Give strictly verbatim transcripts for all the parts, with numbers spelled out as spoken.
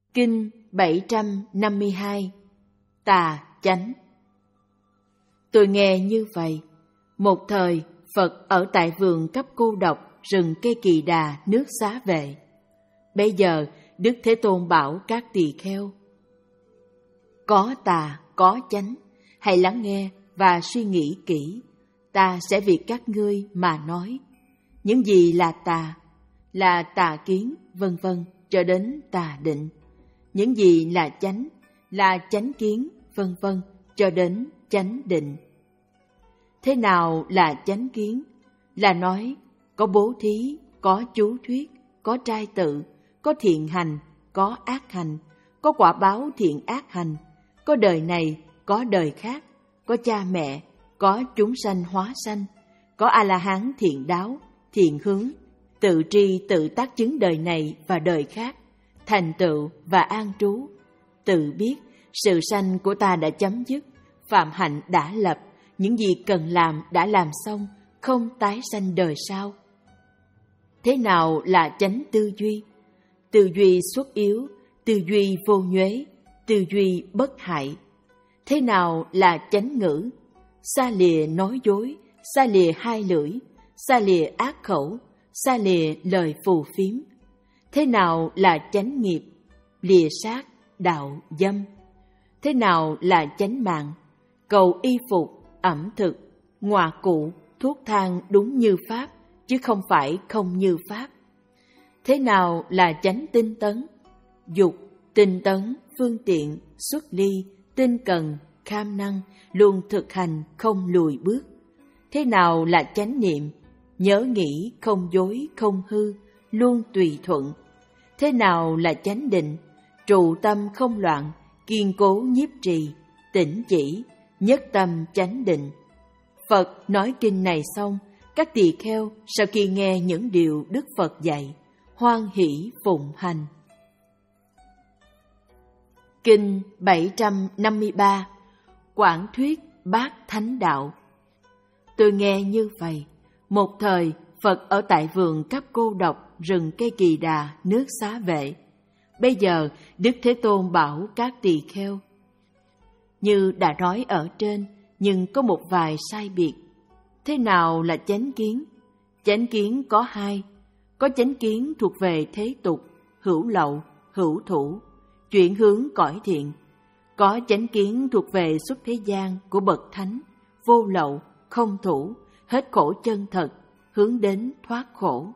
Kinh bảy trăm năm mươi hai. Tà chánh. Tôi nghe như vậy. Một thời, Phật ở tại vườn cấp cô độc, rừng cây Kỳ Đà, nước Xá Vệ. Bây giờ, Đức Thế Tôn bảo các tỳ kheo: có tà, có chánh, hãy lắng nghe và suy nghĩ kỹ. Ta sẽ vì các ngươi mà nói. Những gì là tà? Là tà kiến, vân vân, cho đến tà định. Những gì là chánh? Là chánh kiến, vân vân, cho đến chánh định. Thế nào là chánh kiến? Là nói có bố thí, có chú thuyết, có trai tự, có thiện hành, có ác hành, có quả báo thiện ác hành, có đời này, có đời khác, có cha mẹ, có chúng sanh hóa sanh, có A-la-hán thiện đáo, thiện hướng, tự tri tự tác chứng đời này và đời khác, thành tựu và an trú, tự biết sự sanh của ta đã chấm dứt, phạm hạnh đã lập, những gì cần làm đã làm xong, không tái sanh đời sau. Thế nào là chánh tư duy? Tư duy xuất yếu, tư duy vô nhuế, tư duy bất hại. Thế nào là chánh ngữ? Xa lìa nói dối, xa lìa hai lưỡi, xa lìa ác khẩu, xa lìa lời phù phiếm. Thế nào là chánh nghiệp? Lìa sát, đạo, dâm. Thế nào là chánh mạng? Cầu y phục, ẩm thực, ngoà cụ, thuốc thang đúng như Pháp, chứ không phải không như Pháp. Thế nào là chánh tinh tấn? Dục, tinh tấn, phương tiện, xuất ly, tinh cần, kham năng, luôn thực hành không lùi bước. Thế nào là chánh niệm? Nhớ nghĩ, không dối, không hư, luôn tùy thuận. Thế nào là chánh định? Trụ tâm không loạn, kiên cố nhiếp trì, tĩnh chỉ, nhất tâm chánh định. Phật nói kinh này xong, các tỳ kheo sau khi nghe những điều Đức Phật dạy, hoan hỷ phụng hành. Kinh bảy trăm năm mươi ba. Quảng thuyết bát thánh đạo. Tôi nghe như vậy. Một thời, Phật ở tại vườn cấp cô độc, rừng cây Kỳ Đà, nước Xá Vệ. Bây giờ, Đức Thế Tôn bảo các tỳ kheo: như đã nói ở trên, nhưng có một vài sai biệt. Thế nào là chánh kiến? Chánh kiến có hai. Có chánh kiến thuộc về thế tục, hữu lậu, hữu thủ, chuyển hướng cõi thiện. Có chánh kiến thuộc về xuất thế gian của bậc thánh, vô lậu, không thủ, hết khổ chân thật, hướng đến thoát khổ.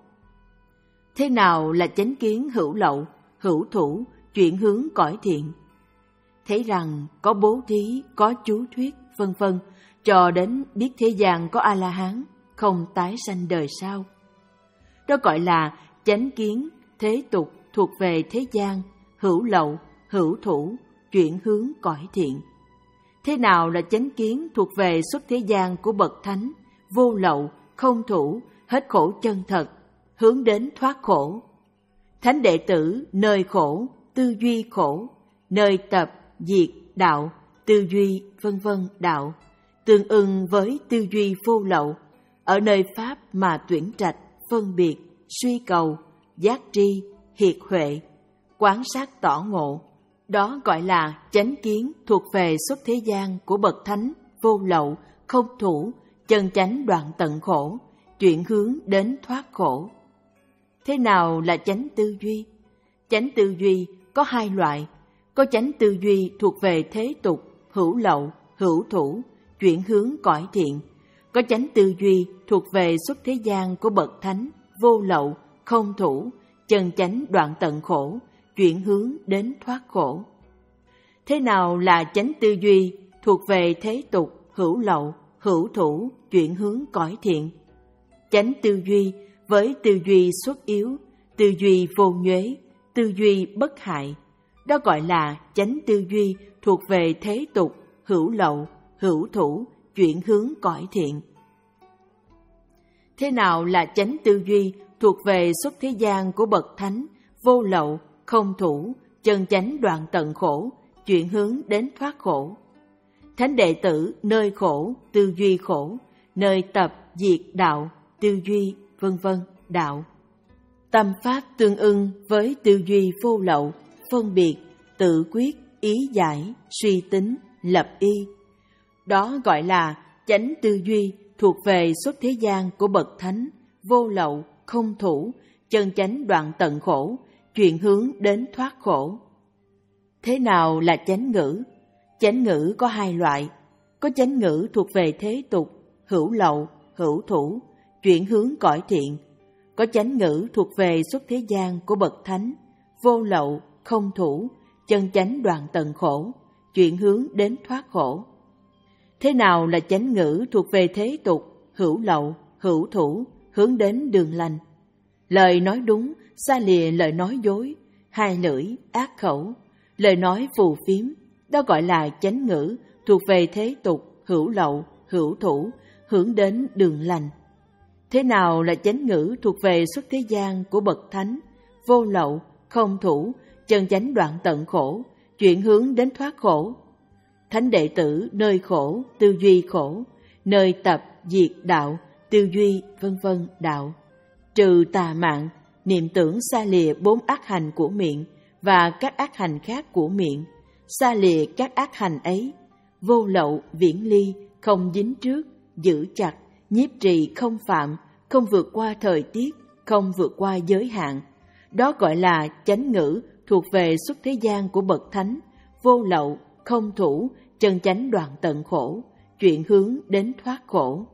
Thế nào là chánh kiến hữu lậu, hữu thủ, chuyển hướng cõi thiện? Thấy rằng có bố thí, có chú thuyết, vân vân, cho đến biết thế gian có A-la-hán, không tái sanh đời sau. Đó gọi là chánh kiến thế tục thuộc về thế gian, hữu lậu, hữu thủ, chuyển hướng cõi thiện. Thế nào là chánh kiến thuộc về xuất thế gian của bậc thánh, vô lậu, không thủ, hết khổ chân thật, hướng đến thoát khổ? Thánh đệ tử nơi khổ, tư duy khổ, nơi tập, diệt, đạo, tư duy, vân vân đạo, tương ưng với tư duy vô lậu, ở nơi Pháp mà tuyển trạch, phân biệt, suy cầu, giác tri, hiệt huệ, quán sát tỏ ngộ. Đó gọi là chánh kiến thuộc về xuất thế gian của bậc thánh, vô lậu, không thủ, chân chánh đoạn tận khổ, chuyển hướng đến thoát khổ. Thế nào là chánh tư duy? Chánh tư duy có hai loại. Có chánh tư duy thuộc về thế tục, hữu lậu, hữu thủ, chuyển hướng cõi thiện. Có chánh tư duy thuộc về xuất thế gian của bậc thánh, vô lậu, không thủ, chân chánh đoạn tận khổ, chuyển hướng đến thoát khổ. Thế nào là chánh tư duy thuộc về thế tục, hữu lậu, hữu thủ, chuyển hướng cõi thiện? Chánh tư duy với tư duy xuất yếu, tư duy vô nhuế, tư duy bất hại. Đó gọi là chánh tư duy thuộc về thế tục, hữu lậu, hữu thủ, chuyển hướng cõi thiện. Thế nào là chánh tư duy thuộc về xuất thế gian của bậc thánh, vô lậu, không thủ, chân chánh đoạn tận khổ, chuyển hướng đến thoát khổ? Thánh đệ tử nơi khổ, tư duy khổ, nơi tập, diệt, đạo, tư duy, vân vân, đạo. Tâm pháp tương ưng với tư duy vô lậu, phân biệt, tự quyết, ý giải, suy tính, lập y. Đó gọi là chánh tư duy thuộc về xuất thế gian của bậc thánh, vô lậu, không thủ, chân chánh đoạn tận khổ, chuyển hướng đến thoát khổ. Thế nào là chánh ngữ? Chánh ngữ có hai loại. Có chánh ngữ thuộc về thế tục, hữu lậu, hữu thủ, chuyển hướng cõi thiện. Có chánh ngữ thuộc về xuất thế gian của bậc thánh, vô lậu, không thủ, chân chánh đoạn tận khổ, chuyển hướng đến thoát khổ. Thế nào là chánh ngữ thuộc về thế tục, hữu lậu, hữu thủ, hướng đến đường lành? Lời nói đúng, xa lìa lời nói dối, hai lưỡi, ác khẩu, lời nói phù phiếm, đó gọi là chánh ngữ thuộc về thế tục, hữu lậu, hữu thủ, hướng đến đường lành. Thế nào là chánh ngữ thuộc về xuất thế gian của bậc thánh, vô lậu, không thủ, chân chánh đoạn tận khổ, chuyển hướng đến thoát khổ? Thánh đệ tử nơi khổ, tư duy khổ, nơi tập, diệt đạo, tư duy, vân vân đạo. Trừ tà mạng, niệm tưởng xa lìa bốn ác hành của miệng và các ác hành khác của miệng, xa lìa các ác hành ấy, vô lậu, viễn ly, không dính trước, giữ chặt, nhiếp trì không phạm, không vượt qua thời tiết, không vượt qua giới hạn. Đó gọi là chánh ngữ thuộc về xuất thế gian của bậc thánh, vô lậu, không thủ, chân chánh đoạn tận khổ, chuyển hướng đến thoát khổ.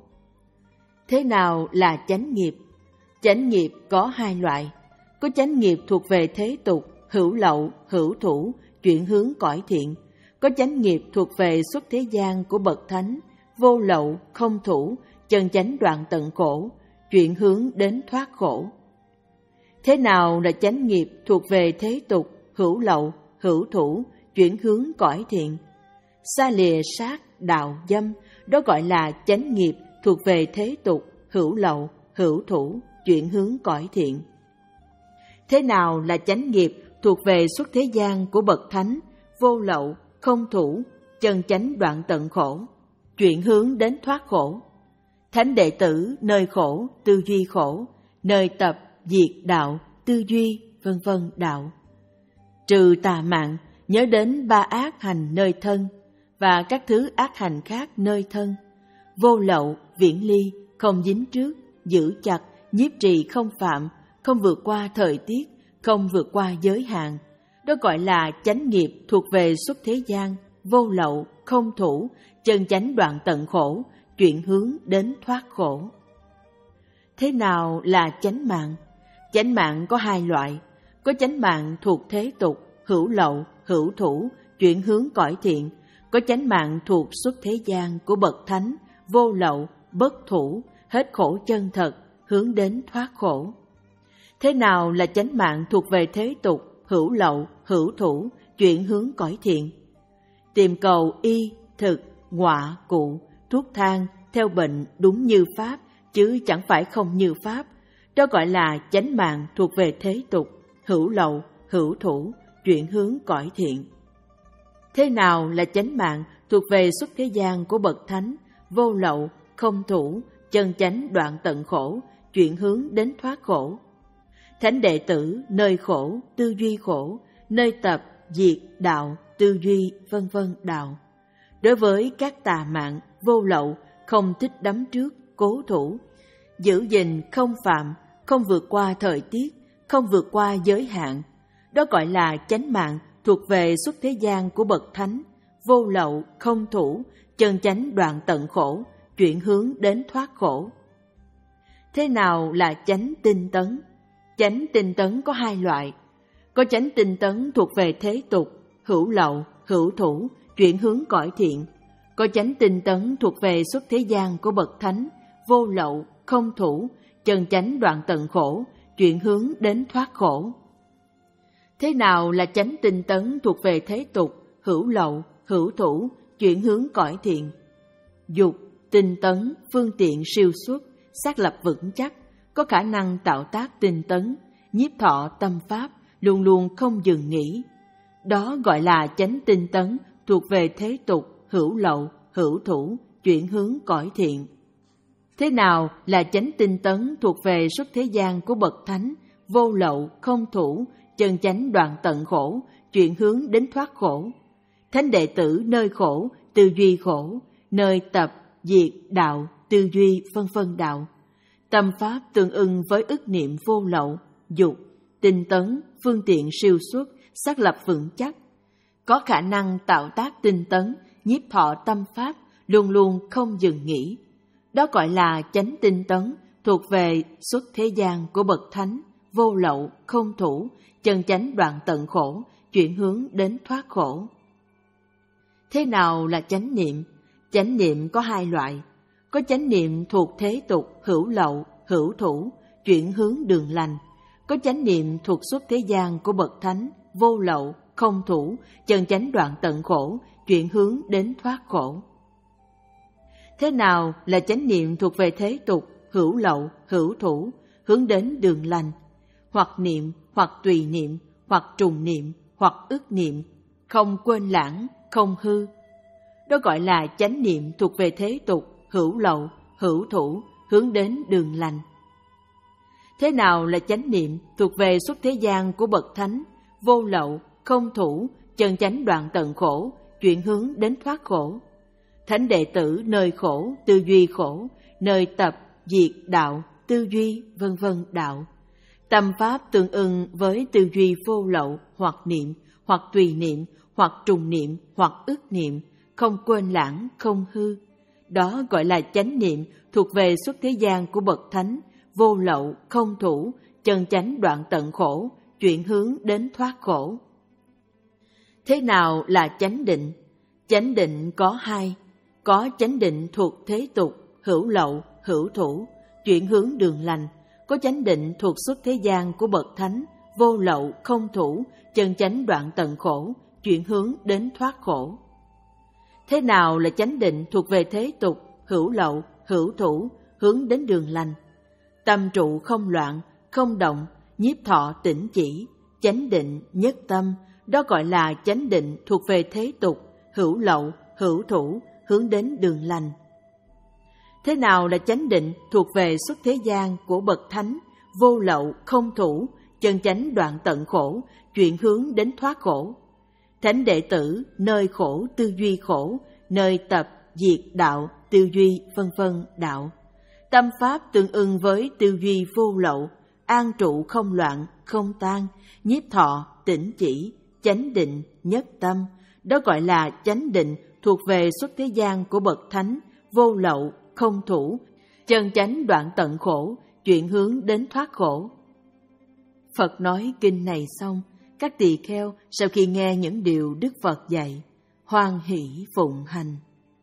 Thế nào là chánh nghiệp? Chánh nghiệp có hai loại. Có chánh nghiệp thuộc về thế tục, hữu lậu, hữu thủ, chuyển hướng cõi thiện. Có chánh nghiệp thuộc về xuất thế gian của bậc thánh, vô lậu, không thủ, chân chánh đoạn tận khổ, chuyển hướng đến thoát khổ. Thế nào là chánh nghiệp thuộc về thế tục, hữu lậu, hữu thủ, chuyển hướng cõi thiện? Xa lìa sát, đạo, dâm, đó gọi là chánh nghiệp thuộc về thế tục, hữu lậu, hữu thủ, chuyển hướng cõi thiện. Thế nào là chánh nghiệp thuộc về xuất thế gian của bậc thánh, vô lậu, không thủ, chân chánh đoạn tận khổ, chuyển hướng đến thoát khổ? Thánh đệ tử nơi khổ, tư duy khổ, nơi tập, diệt đạo, tư duy, vân vân đạo. Trừ tà mạng, nhớ đến ba ác hành nơi thân và các thứ ác hành khác nơi thân, vô lậu, viễn ly, không dính trước, giữ chặt, nhiếp trì không phạm, không vượt qua thời tiết, không vượt qua giới hạn. Đó gọi là chánh nghiệp thuộc về xuất thế gian, vô lậu, không thủ, chân chánh đoạn tận khổ, chuyển hướng đến thoát khổ. Thế nào là chánh mạng? Chánh mạng có hai loại. Có chánh mạng thuộc thế tục, hữu lậu, hữu thủ, chuyển hướng cõi thiện. Có chánh mạng thuộc xuất thế gian của bậc thánh, vô lậu, bất thủ, hết khổ chân thật, hướng đến thoát khổ. Thế nào là chánh mạng thuộc về thế tục, hữu lậu, hữu thủ, chuyển hướng cõi thiện? Tìm cầu y, thực, ngọa, cụ, thuốc thang, theo bệnh đúng như pháp, chứ chẳng phải không như pháp. Đó gọi là chánh mạng thuộc về thế tục, hữu lậu, hữu thủ, chuyển hướng cõi thiện. Thế nào là chánh mạng thuộc về xuất thế gian của bậc thánh, vô lậu, không thủ, chân chánh đoạn tận khổ, chuyển hướng đến thoát khổ? Thánh đệ tử nơi khổ, tư duy khổ, nơi tập, diệt, đạo, tư duy, vân vân đạo. Đối với các tà mạng, vô lậu, không thích đắm trước, cố thủ, giữ gìn không phạm, không vượt qua thời tiết, không vượt qua giới hạn. Đó gọi là chánh mạng thuộc về xuất thế gian của bậc thánh, vô lậu, không thủ, chân chánh đoạn tận khổ, chuyển hướng đến thoát khổ. Thế nào là chánh tinh tấn? Chánh tinh tấn có hai loại. Có chánh tinh tấn thuộc về thế tục, hữu lậu, hữu thủ, chuyển hướng cõi thiện. Có chánh tinh tấn thuộc về xuất thế gian của bậc thánh, vô lậu, không thủ, chân chánh đoạn tận khổ, chuyển hướng đến thoát khổ. Thế nào là chánh tinh tấn thuộc về thế tục, hữu lậu, hữu thủ, chuyển hướng cõi thiện? Dục, tinh tấn, phương tiện siêu xuất, xác lập vững chắc, có khả năng tạo tác tinh tấn, nhiếp thọ tâm pháp, luôn luôn không dừng nghỉ. Đó gọi là chánh tinh tấn thuộc về thế tục, hữu lậu, hữu thủ, chuyển hướng cõi thiện. Thế nào là chánh tinh tấn thuộc về xuất thế gian của bậc thánh, vô lậu, không thủ, chân chánh đoạn tận khổ, chuyển hướng đến thoát khổ. Thánh đệ tử nơi khổ, tư duy khổ, nơi tập, diệt, đạo, tư duy, vân vân đạo. Tâm pháp tương ưng với ức niệm vô lậu, dục, tinh tấn, phương tiện siêu xuất, xác lập vững chắc. Có khả năng tạo tác tinh tấn, nhiếp thọ tâm pháp, luôn luôn không dừng nghỉ. Đó gọi là chánh tinh tấn, thuộc về xuất thế gian của bậc thánh, vô lậu, không thủ, chân chánh đoạn tận khổ, chuyển hướng đến thoát khổ. Thế nào là chánh niệm? Chánh niệm có hai loại. Có chánh niệm thuộc thế tục, hữu lậu, hữu thủ, chuyển hướng đường lành. Có chánh niệm thuộc xuất thế gian của bậc thánh, vô lậu, không thủ, chân chánh đoạn tận khổ, chuyển hướng đến thoát khổ. Thế nào là chánh niệm thuộc về thế tục, hữu lậu, hữu thủ, hướng đến đường lành? Hoặc niệm, hoặc tùy niệm, hoặc trùng niệm, hoặc ức niệm, không quên lãng, không hư. Đó gọi là chánh niệm thuộc về thế tục, hữu lậu, hữu thủ, hướng đến đường lành. Thế nào là chánh niệm thuộc về xuất thế gian của bậc thánh, vô lậu, không thủ, chân chánh đoạn tận khổ, chuyển hướng đến thoát khổ? Thánh đệ tử nơi khổ, tư duy khổ, nơi tập, diệt, đạo, tư duy, vân vân đạo. Tâm pháp tương ưng với tư duy vô lậu, hoặc niệm, hoặc tùy niệm, hoặc trùng niệm, hoặc ức niệm, không quên lãng, không hư. Đó gọi là chánh niệm thuộc về xuất thế gian của bậc thánh, vô lậu, không thủ, chân chánh đoạn tận khổ, chuyển hướng đến thoát khổ. Thế nào là chánh định? Chánh định có hai. Có chánh định thuộc thế tục, hữu lậu, hữu thủ, chuyển hướng đường lành. Có chánh định thuộc xuất thế gian của bậc thánh, vô lậu, không thủ, chân chánh đoạn tận khổ, chuyển hướng đến thoát khổ. Thế nào là chánh định thuộc về thế tục, hữu lậu, hữu thủ, hướng đến đường lành? Tâm trụ không loạn, không động, nhiếp thọ tĩnh chỉ, chánh định, nhất tâm, đó gọi là chánh định thuộc về thế tục, hữu lậu, hữu thủ, hướng đến đường lành. Thế nào là chánh định thuộc về xuất thế gian của bậc thánh, vô lậu, không thủ, chân chánh đoạn tận khổ, chuyển hướng đến thoát khổ? Thánh đệ tử nơi khổ, tư duy khổ, nơi tập, diệt, đạo, tư duy, vân vân đạo. Tâm pháp tương ưng với tư duy vô lậu, an trụ không loạn, không tan, nhiếp thọ, tĩnh chỉ, chánh định, nhất tâm, đó gọi là chánh định thuộc về xuất thế gian của bậc thánh, vô lậu, không thủ, chân chánh đoạn tận khổ, chuyển hướng đến thoát khổ. Phật nói kinh này xong, các tỳ kheo sau khi nghe những điều Đức Phật dạy, hoan hỷ phụng hành.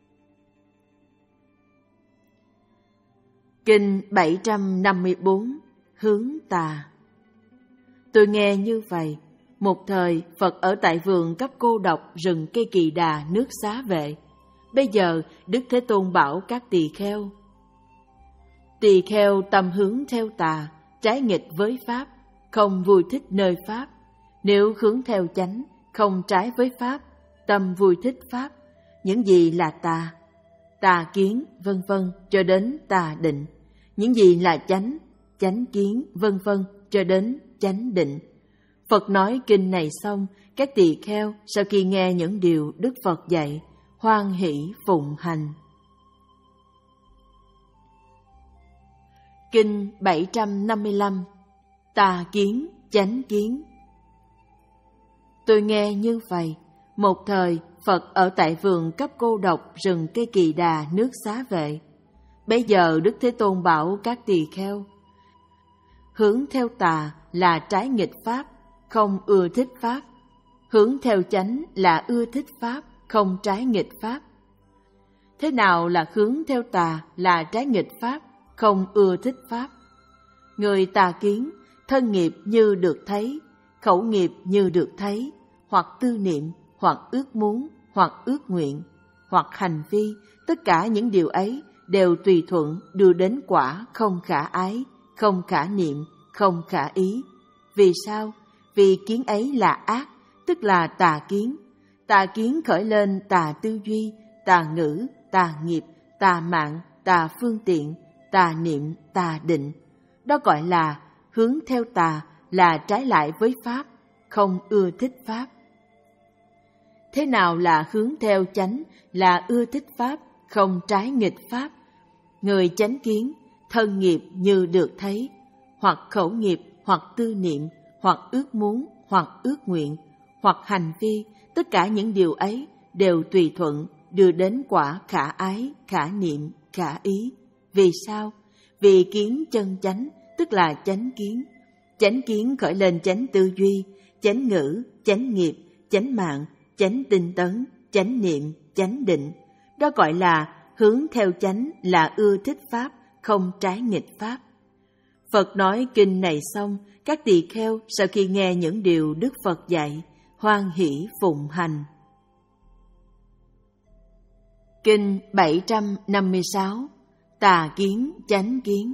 Kinh bảy trăm năm mươi bốn, hướng tà. Tôi nghe như vậy, một thời Phật ở tại vườn cấp cô độc rừng cây Kỳ Đà nước Xá Vệ. Bây giờ Đức Thế Tôn bảo các tỳ kheo: tỳ kheo tâm hướng theo tà, trái nghịch với pháp, không vui thích nơi pháp. Nếu hướng theo chánh, không trái với pháp, tâm vui thích pháp. Những gì là tà? Tà kiến, vân vân, cho đến tà định. Những gì là chánh? Chánh kiến, vân vân, cho đến chánh định. Phật nói kinh này xong, các tỳ kheo sau khi nghe những điều Đức Phật dạy, hoan hỷ phụng hành. Kinh bảy trăm năm mươi lăm. Tà kiến, chánh kiến. Tôi nghe như vậy, một thời Phật ở tại vườn cấp cô độc rừng cây Kỳ Đà nước Xá Vệ. Bây giờ Đức Thế Tôn bảo các tỳ kheo: hướng theo tà là trái nghịch pháp, không ưa thích pháp. Hướng theo chánh là ưa thích pháp, không trái nghịch pháp. Thế nào là hướng theo tà là trái nghịch pháp, không ưa thích pháp? Người tà kiến, thân nghiệp như được thấy, khẩu nghiệp như được thấy, hoặc tư niệm, hoặc ước muốn, hoặc ước nguyện, hoặc hành vi, tất cả những điều ấy đều tùy thuận đưa đến quả không khả ái, không khả niệm, không khả ý. Vì sao? Vì kiến ấy là ác, tức là tà kiến. Tà kiến khởi lên tà tư duy, tà ngữ, tà nghiệp, tà mạng, tà phương tiện, tà niệm, tà định. Đó gọi là hướng theo tà, là trái lại với pháp, không ưa thích pháp. Thế nào là hướng theo chánh, là ưa thích Pháp, không trái nghịch Pháp? Người chánh kiến, thân nghiệp như được thấy, hoặc khẩu nghiệp, hoặc tư niệm, hoặc ước muốn, hoặc ước nguyện, hoặc hành vi, tất cả những điều ấy đều tùy thuận đưa đến quả khả ái, khả niệm, khả ý. Vì sao? Vì kiến chân chánh, tức là chánh kiến. Chánh kiến khởi lên chánh tư duy, chánh ngữ, chánh nghiệp, chánh mạng, chánh tinh tấn, chánh niệm, chánh định. Đó gọi là hướng theo chánh, là ưa thích Pháp, không trái nghịch Pháp. Phật nói kinh này xong, các tỳ kheo sau khi nghe những điều Đức Phật dạy, hoan hỷ phụng hành. Kinh bảy trăm năm mươi sáu. Tà kiến chánh kiến.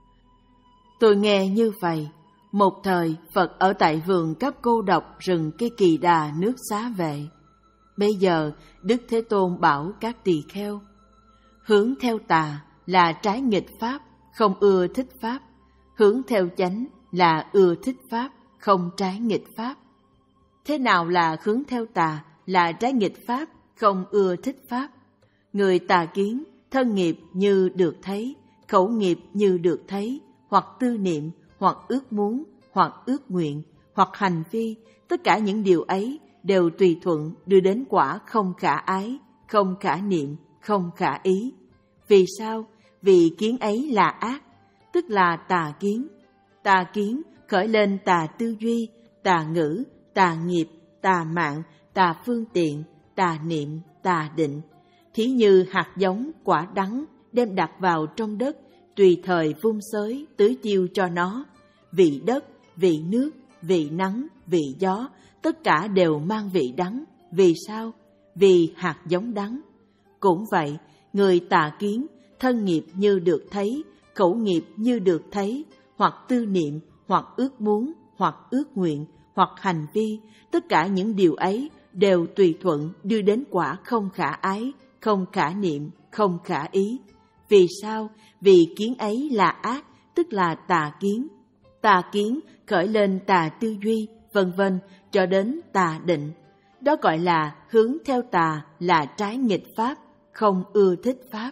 Tôi nghe như vậy, một thời Phật ở tại vườn cấp cô độc rừng cây Kỳ Đà nước Xá Vệ. Bây giờ Đức Thế Tôn bảo các tỳ kheo, hướng theo tà là trái nghịch Pháp, không ưa thích Pháp. Hướng theo chánh là ưa thích Pháp, không trái nghịch Pháp. Thế nào là hướng theo tà, là trái nghịch Pháp, không ưa thích Pháp? Người tà kiến, thân nghiệp như được thấy, khẩu nghiệp như được thấy, hoặc tư niệm, hoặc ước muốn, hoặc ước nguyện, hoặc hành vi, tất cả những điều ấy đều tùy thuận đưa đến quả không khả ái, không khả niệm, không khả ý. Vì sao? Vì kiến ấy là ác, tức là tà kiến. Tà kiến khởi lên tà tư duy, tà ngữ, tà nghiệp, tà mạng, tà phương tiện, tà niệm, tà định. Thí như hạt giống quả đắng đem đặt vào trong đất, tùy thời vung xới tưới chiêu cho nó. Vị đất, vị nước, vị nắng, vị gió, tất cả đều mang vị đắng. Vì sao? Vì hạt giống đắng. Cũng vậy, người tà kiến, thân nghiệp như được thấy, khẩu nghiệp như được thấy, hoặc tư niệm, hoặc ước muốn, hoặc ước nguyện, hoặc hành vi, tất cả những điều ấy đều tùy thuận đưa đến quả không khả ái, không khả niệm, không khả ý. Vì sao? Vì kiến ấy là ác, tức là tà kiến. Tà kiến khởi lên tà tư duy, vân vân, cho đến tà định. Đó gọi là hướng theo tà, là trái nghịch Pháp, không ưa thích Pháp.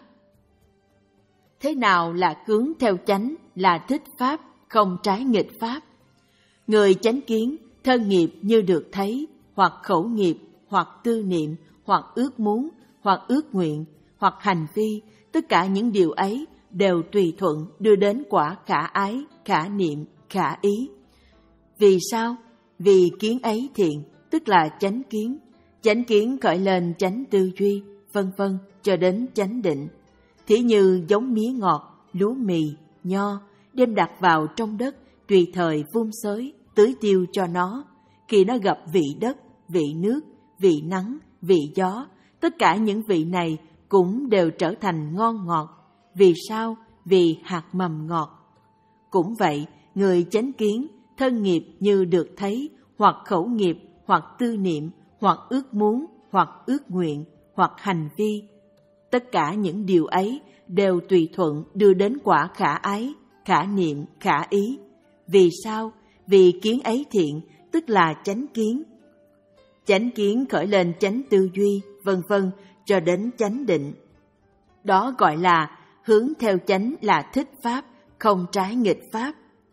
Thế nào là hướng theo chánh, là thích Pháp, không trái nghịch Pháp? Người chánh kiến, thân nghiệp như được thấy, hoặc khẩu nghiệp, hoặc tư niệm, hoặc ước muốn, hoặc ước nguyện, hoặc hành vi, tất cả những điều ấy đều tùy thuận đưa đến quả khả ái, khả niệm, khả ý. Vì sao? Vì kiến ấy thiện, tức là chánh kiến. Chánh kiến khởi lên chánh tư duy, vân vân, cho đến chánh định. Thí như giống mía ngọt, lúa mì, nho, đem đặt vào trong đất, tùy thời vung xới, tưới tiêu cho nó. Khi nó gặp vị đất, vị nước, vị nắng, vị gió, tất cả những vị này cũng đều trở thành ngon ngọt. Vì sao? Vì hạt mầm ngọt. Cũng vậy, người chánh kiến, thân nghiệp như được thấy, hoặc khẩu nghiệp, hoặc tư niệm, hoặc ước muốn, hoặc ước nguyện, hoặc hành vi, tất cả những điều ấy đều tùy thuận đưa đến quả khả ái, khả niệm, khả ý. Vì sao? Vì kiến ấy thiện, tức là chánh kiến. Chánh kiến khởi lên chánh tư duy, vân vân, cho đến chánh định. Đó gọi là hướng theo chánh, là thích Pháp, không trái nghịch Pháp.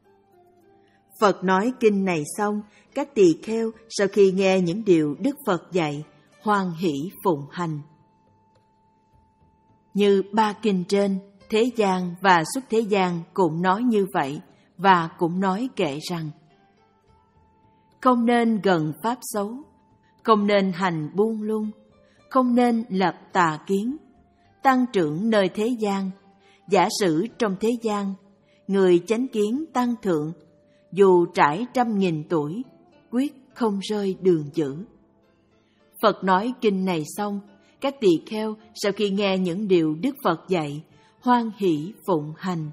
Phật nói kinh này xong, các tỳ kheo sau khi nghe những điều Đức Phật dạy, hoan hỷ phụng hành. Như ba kinh trên, thế gian và xuất thế gian cũng nói như vậy, và cũng nói kệ rằng: không nên gần pháp xấu, không nên hành buông lung, không nên lập tà kiến, tăng trưởng nơi thế gian. Giả sử trong thế gian, người chánh kiến tăng thượng, dù trải trăm nghìn tuổi, quyết không rơi đường dữ. Phật nói kinh này xong, các tỳ kheo sau khi nghe những điều Đức Phật dạy, hoan hỷ phụng hành.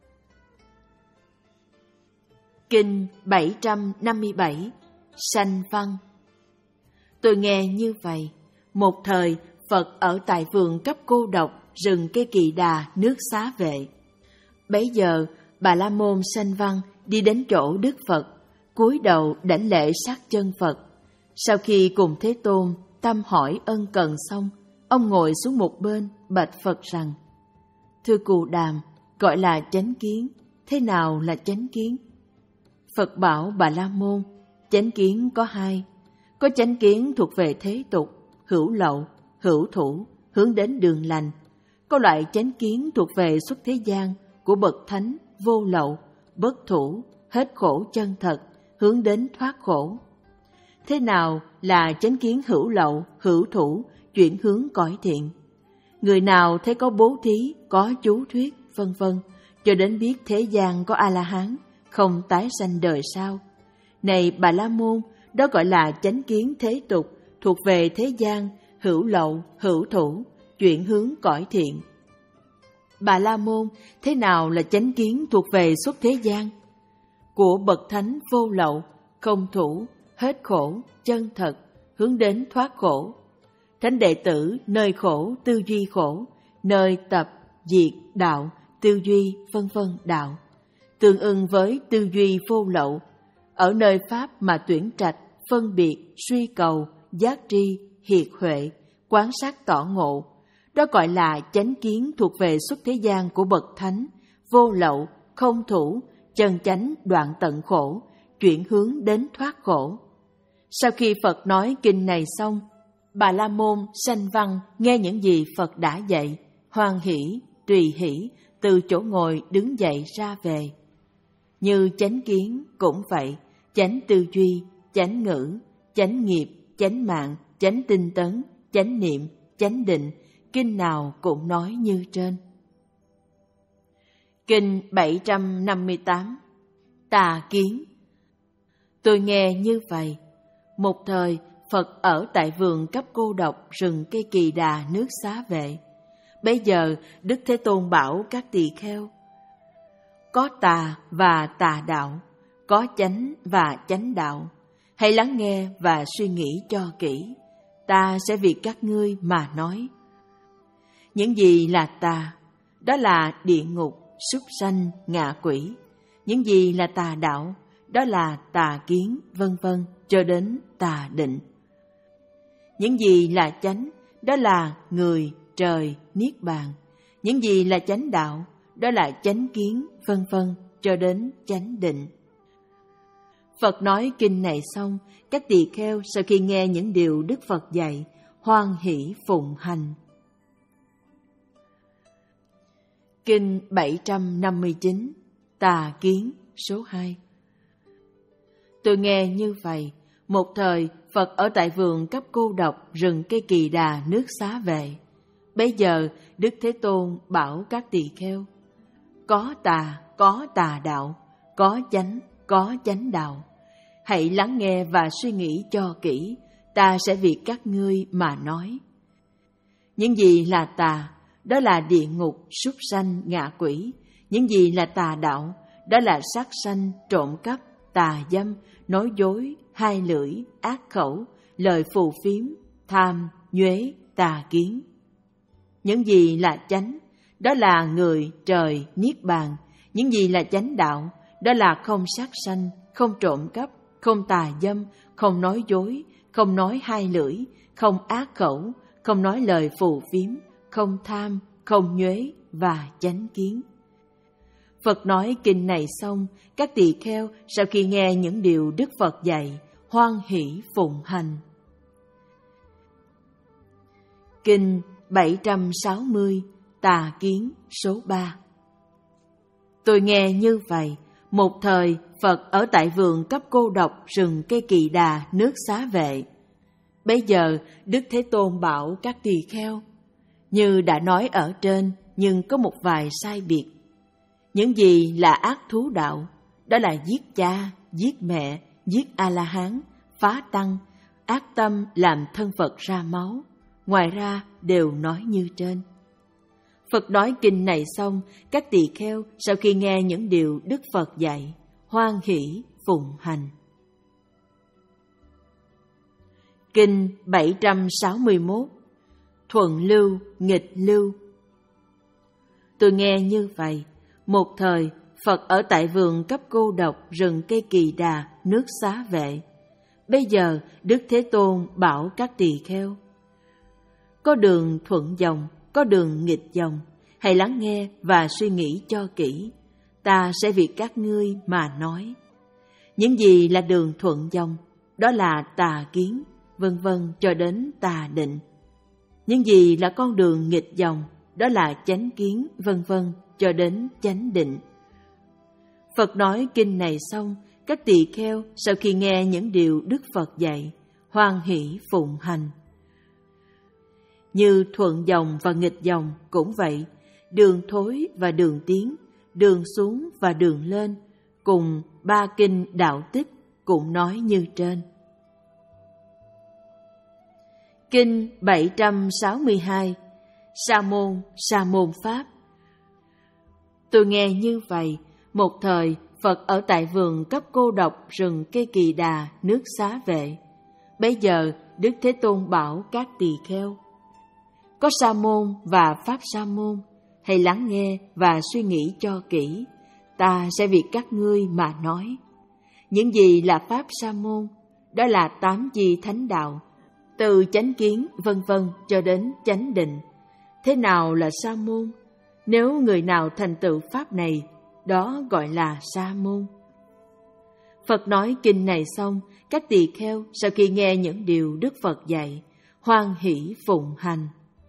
Kinh bảy trăm năm mươi bảy. Sanh văn. Tôi nghe như vậy, một thời Phật ở tại vườn cấp cô độc rừng cây Kỳ Đà nước Xá Vệ. Bấy giờ Bà La Môn Sanh Văn đi đến chỗ Đức Phật, cúi đầu đảnh lễ sát chân Phật. Sau khi cùng Thế Tôn thăm hỏi ân cần xong, ông ngồi xuống một bên, bạch Phật rằng: Thưa Cù Đàm, gọi là chánh kiến, thế nào là chánh kiến? Phật bảo Bà La Môn, chánh kiến có hai. Có chánh kiến thuộc về thế tục, hữu lậu, hữu thủ, hướng đến đường lành. Có loại chánh kiến thuộc về xuất thế gian, của bậc thánh, vô lậu, bất thủ, hết khổ chân thật, hướng đến thoát khổ. Thế nào là chánh kiến hữu lậu, hữu thủ, chuyển hướng cõi thiện? Người nào thấy có bố thí, có chú thuyết, vân vân, cho đến biết thế gian có A-la-hán, không tái sanh đời sau. Này Bà La Môn, đó gọi là chánh kiến thế tục, thuộc về thế gian, hữu lậu, hữu thủ, chuyển hướng cõi thiện. Bà La Môn, thế nào là chánh kiến thuộc về xuất thế gian? Của bậc thánh vô lậu, không thủ, hết khổ, chân thật, hướng đến thoát khổ. Thánh đệ tử nơi khổ tư duy khổ, nơi tập, diệt, đạo, tư duy, vân vân đạo. Tương ưng với tư duy vô lậu, ở nơi pháp mà tuyển trạch, phân biệt, suy cầu, giác tri, hiệt huệ, quán sát tỏ ngộ. Đó gọi là chánh kiến thuộc về xuất thế gian của bậc thánh, vô lậu, không thủ, chân chánh đoạn tận khổ, chuyển hướng đến thoát khổ. Sau khi Phật nói kinh này xong, Bà La Môn sanh văn nghe những gì Phật đã dạy, hoan hỷ, tùy hỷ, từ chỗ ngồi đứng dậy ra về. Như chánh kiến cũng vậy, chánh tư duy, chánh ngữ, chánh nghiệp, chánh mạng, chánh tinh tấn, chánh niệm, chánh định, kinh nào cũng nói như trên. Kinh bảy trăm năm mươi tám. Tà kiến. Tôi nghe như vậy. Một thời, Phật ở tại vườn cấp cô độc rừng cây Kỳ Đà nước Xá Vệ. Bây giờ, Đức Thế Tôn bảo các tỳ kheo: Có tà và tà đạo, có chánh và chánh đạo. Hãy lắng nghe và suy nghĩ cho kỹ. Ta sẽ vì các ngươi mà nói. Những gì là tà? Đó là địa ngục, súc sanh, ngạ quỷ. Những gì là tà đạo? Đó là tà kiến, vân vân, cho đến tà định. Những gì là chánh? Đó là người, trời, niết bàn. Những gì là chánh đạo? Đó là chánh kiến, vân vân, cho đến chánh định. Phật nói kinh này xong, các tỳ kheo sau khi nghe những điều Đức Phật dạy, hoan hỷ phụng hành. Kinh bảy trăm năm mươi chín. Tà kiến số hai. Tôi nghe như vậy. Một thời, Phật ở tại vườn cấp cô độc rừng cây Kỳ Đà nước Xá Vệ. Bây giờ, Đức Thế Tôn bảo các tỳ kheo: Có tà, có tà đạo, có chánh, có chánh đạo. Hãy lắng nghe và suy nghĩ cho kỹ, ta sẽ vì các ngươi mà nói. Những gì là tà? Đó là địa ngục, súc sanh, ngạ quỷ. Những gì là tà đạo? Đó là sát sanh, trộm cắp, tà dâm, nói dối, hai lưỡi, ác khẩu, lời phù phiếm, tham, nhuế, tà kiến. Những gì là chánh? Đó là người, trời, niết bàn. Những gì là chánh đạo? Đó là không sát sanh, không trộm cắp, không tà dâm, không nói dối, không nói hai lưỡi, không ác khẩu, không nói lời phù phiếm, không tham, không nhuế và chánh kiến. Phật nói kinh này xong, các tỳ kheo sau khi nghe những điều Đức Phật dạy, hoan hỷ phụng hành. Kinh bảy trăm sáu mươi. Tà kiến số ba. Tôi nghe như vậy. Một thời, Phật ở tại vườn cấp cô độc rừng cây Kỳ Đà nước Xá Vệ. Bây giờ, Đức Thế Tôn bảo các tỳ kheo: Như đã nói ở trên, nhưng có một vài sai biệt. Những gì là ác thú đạo? Đó là giết cha, giết mẹ, giết A-la-hán, phá tăng, ác tâm làm thân Phật ra máu. Ngoài ra đều nói như trên. Phật nói kinh này xong, các tỳ kheo sau khi nghe những điều Đức Phật dạy, hoan hỷ phụng hành. Kinh bảy trăm sáu mươi mốt. Thuận lưu, nghịch lưu. Tôi nghe như vậy. Một thời, Phật ở tại vườn cấp cô độc rừng cây Kỳ Đà nước Xá Vệ. Bây giờ Đức Thế Tôn bảo các tỳ kheo: có đường thuận dòng, có đường nghịch dòng. Hãy lắng nghe và suy nghĩ cho kỹ. Ta sẽ vì các ngươi mà nói. Những gì là đường thuận dòng? Đó là tà kiến, vân vân cho đến tà định. Những gì là con đường nghịch dòng? Đó là chánh kiến, vân vân cho đến chánh định. Phật nói kinh này xong, các tỳ kheo sau khi nghe những điều Đức Phật dạy, hoan hỷ phụng hành. Như thuận dòng và nghịch dòng cũng vậy, đường thối và đường tiến, đường xuống và đường lên, cùng ba kinh đạo tích cũng nói như trên. Kinh bảy trăm sáu mươi hai, Sa môn, Sa môn Pháp. Tôi nghe như vậy, một thời Phật ở tại vườn cấp cô độc rừng cây Kỳ Đà, nước Xá Vệ. Bây giờ Đức Thế Tôn bảo các tỳ kheo: có Sa môn và Pháp Sa môn, hãy lắng nghe và suy nghĩ cho kỹ. Ta sẽ vì các ngươi mà nói. Những gì là Pháp Sa môn? Đó là tám chi thánh đạo, từ chánh kiến vân vân cho đến chánh định. Thế nào là Sa môn? Nếu người nào thành tựu Pháp này, đó gọi là Sa môn. Phật nói kinh này xong, các tỳ kheo sau khi nghe những điều Đức Phật dạy, hoan hỷ phụng hành.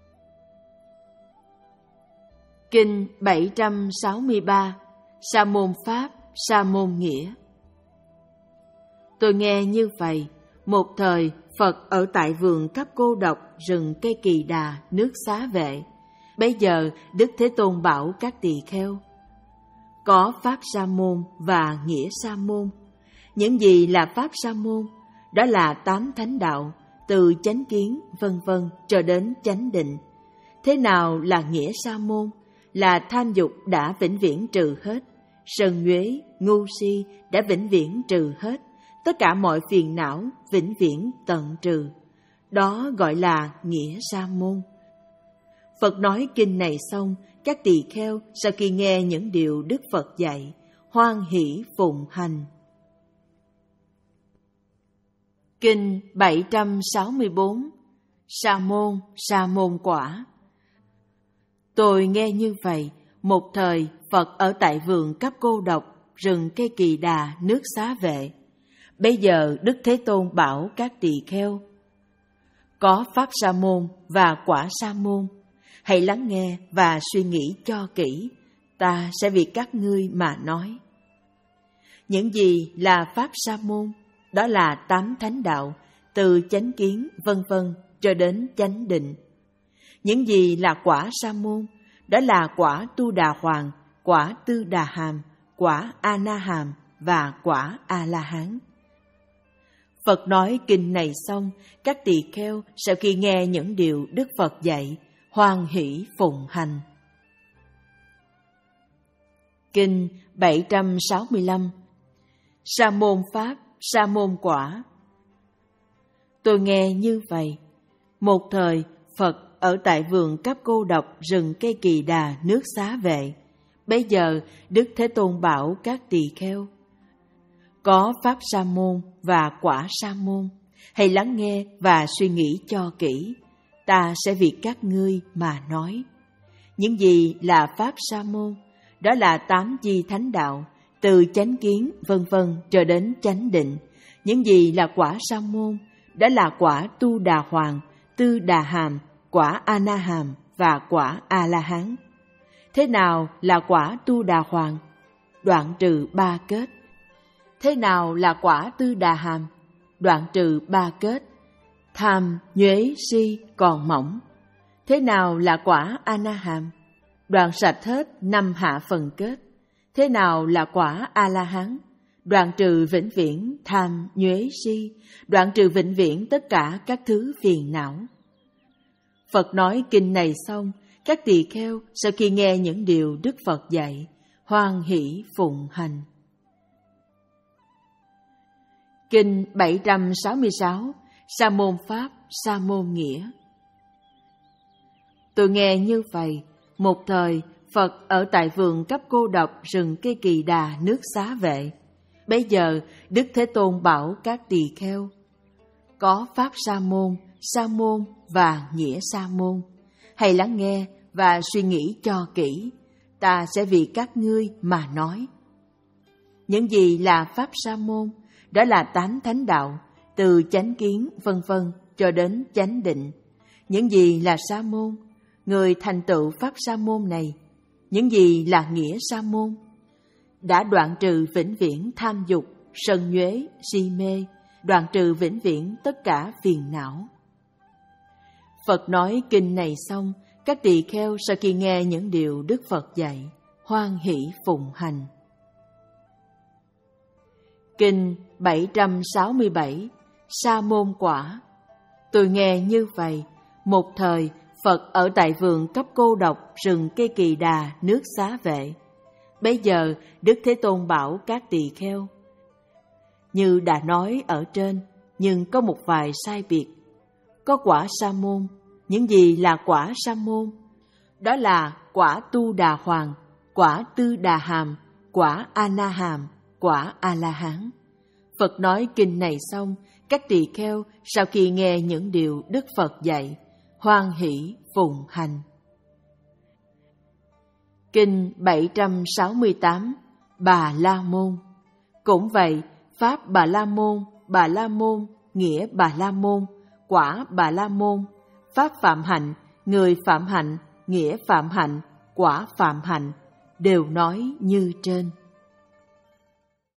Kinh bảy trăm sáu mươi ba, Sa môn Pháp, Sa môn Nghĩa. Tôi nghe như vậy, một thời Phật ở tại vườn cấp cô độc rừng cây Kỳ Đà, nước Xá Vệ. Bây giờ Đức Thế Tôn bảo các tỳ kheo: có Pháp Sa môn và Nghĩa Sa môn. Những gì là Pháp Sa môn? Đó là tám thánh đạo, từ chánh kiến vân vân cho đến chánh định. Thế nào là Nghĩa Sa môn? Là tham dục đã vĩnh viễn trừ hết, sân nhuế, ngu si đã vĩnh viễn trừ hết, tất cả mọi phiền não vĩnh viễn tận trừ. Đó gọi là Nghĩa Sa môn. Phật nói kinh này xong, các tỳ kheo sau khi nghe những điều Đức Phật dạy, hoan hỷ phụng hành. Kinh bảy trăm sáu mươi bốn, Sa môn, Sa môn quả. Tôi nghe như vậy, một thời Phật ở tại vườn cấp cô độc rừng cây Kỳ Đà, nước Xá Vệ. Bây giờ Đức Thế Tôn bảo các tỳ kheo: có Pháp Sa môn và quả Sa môn. Hãy lắng nghe và suy nghĩ cho kỹ. Ta sẽ vì các ngươi mà nói. Những gì là Pháp Sa môn? Đó là tám thánh đạo, từ chánh kiến vân vân cho đến chánh định. Những gì là quả Sa môn? Đó là quả Tu Đà Hoàng, quả Tư Đà Hàm, quả A Na Hàm và quả A La Hán. Phật nói kinh này xong, các tỳ kheo sau khi nghe những điều Đức Phật dạy, hoan hỷ phụng hành. Kinh bảy trăm sáu mươi lăm, Sa môn Pháp, Sa môn quả. Tôi nghe như vậy, một thời Phật ở tại vườn cấp cô độc rừng cây Kỳ Đà, nước Xá Vệ. Bây giờ Đức Thế Tôn bảo các tỳ kheo: có Pháp Sa môn và quả Sa môn. Hãy lắng nghe và suy nghĩ cho kỹ. Ta sẽ vì các ngươi mà nói. Những gì là Pháp Sa môn? Đó là tám chi thánh đạo, từ chánh kiến vân vân cho đến chánh định. Những gì là quả Sa môn? Đó là quả Tu Đà Hoàng, Tư Đà Hàm, quả A Na Hàm và quả A La Hán. Thế nào là quả Tu Đà Hoàng? Đoạn trừ ba kết. Thế nào là quả Tư Đà Hàm? Đoạn trừ ba kết. Tham, nhuế, si còn mỏng. Thế nào là quả A Na Hàm? Đoạn sạch hết năm hạ phần kết. Thế nào là quả A La Hán? Đoạn trừ vĩnh viễn tham, nhuế, si, đoạn trừ vĩnh viễn tất cả các thứ phiền não. Phật nói kinh này xong, các tỳ kheo sau khi nghe những điều Đức Phật dạy, hoan hỷ phụng hành. Kinh bảy trăm sáu mươi sáu, Sa môn Pháp, Sa môn Nghĩa. Tôi nghe như vậy, một thời Phật ở tại vườn cấp cô độc rừng cây Kỳ Đà, nước Xá Vệ. Bây giờ Đức Thế Tôn bảo các tỳ kheo: có Pháp Sa môn, Sa môn và Nghĩa Sa môn. Hãy lắng nghe và suy nghĩ cho kỹ, ta sẽ vì các ngươi mà nói. Những gì là Pháp Sa môn? Đó là tám thánh đạo, từ chánh kiến vân vân cho đến chánh định. Những gì là Sa môn? Người thành tựu Pháp Sa môn này. Những gì là Nghĩa Sa môn? Đã đoạn trừ vĩnh viễn tham dục, sân nhuế, si mê, đoạn trừ vĩnh viễn tất cả phiền não. Phật nói kinh này xong, các tỳ kheo sau khi nghe những điều Đức Phật dạy, hoan hỷ phụng hành. Kinh bảy trăm sáu mươi bảy, Sa môn quả. Tôi nghe như vậy, một thời Phật ở tại vườn cấp cô độc rừng cây Kỳ Đà, nước Xá Vệ. Bấy giờ Đức Thế Tôn bảo các tỳ kheo: như đã nói ở trên, nhưng có một vài sai biệt. Có quả Sa môn. Những gì là quả Sa môn? Đó là quả Tu Đà Hoàng, quả Tư Đà Hàm, quả A Na Hàm, quả A La Hán. Phật nói kinh này xong, các tỳ kheo sau khi nghe những điều Đức Phật dạy, hoan hỷ phụng hành. Kinh bảy trăm sáu mươi tám, Bà La môn. Cũng vậy, Pháp Bà La môn, Bà La môn, Nghĩa Bà La môn, quả Bà La môn, Pháp Phạm Hạnh, người Phạm Hạnh, Nghĩa Phạm Hạnh, quả Phạm Hạnh, đều nói như trên.